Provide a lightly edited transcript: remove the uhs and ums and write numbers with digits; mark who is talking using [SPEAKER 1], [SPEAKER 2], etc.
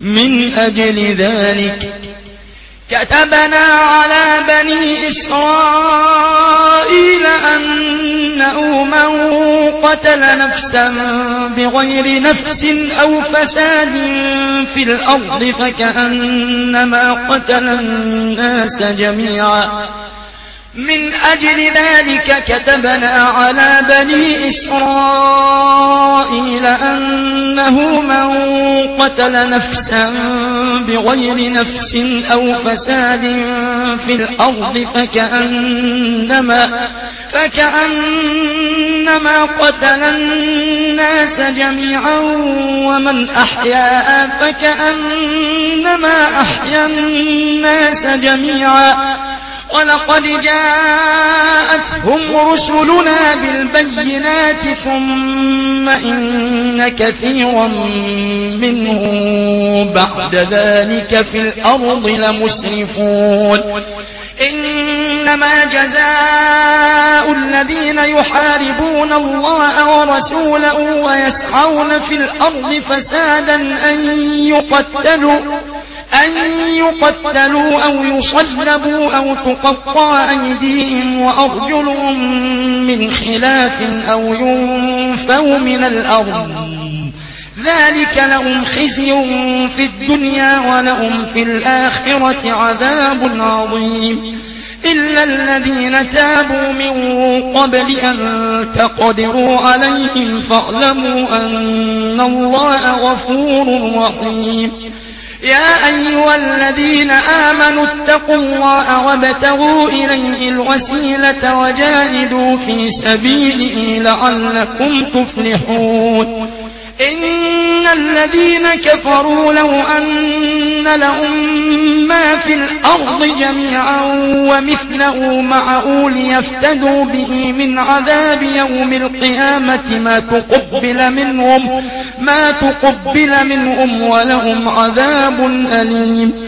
[SPEAKER 1] من أجل ذلك كتبنا على بني إسرائيل أنه من قتل نفسا بغير نفس أو فساد في الأرض فكأنما قتل الناس جميعا. من أجل ذلك كتبنا على بني إسرائيل أنه من قتل نفسا بغير نفس أو فساد في الأرض فكأنما قتل الناس جميعا ومن أحياها فكأنما أحيا الناس جميعا. ولقد جاءتهم رسلنا بالبينات ثم إن كثيرا منهم بعد ذلك في الأرض لمسرفون. إنما جزاء الذين يحاربون الله ورسوله ويسعون في الأرض فسادا أن يقتلوا أو يصلبوا أو تقطع أيديهم وأرجلهم من خلاف أو ينفوا من الأرض. ذلك لهم خزي في الدنيا ولهم في الآخرة عذاب عظيم. إلا الذين تابوا من قبل أن تقدروا عليهم فاعلموا أن الله غفور رحيم. يا أيها الذين آمنوا اتقوا الله وابتغوا إليه الوسيلة وجاهدوا في سبيله لعلكم تفلحون. إن الذين كفروا لو أن لهم ما في الأرض جميعا ومثله معه ليفتدوا به من عذاب يوم القيامة ما تقبل منهم ولهم عذاب أليم.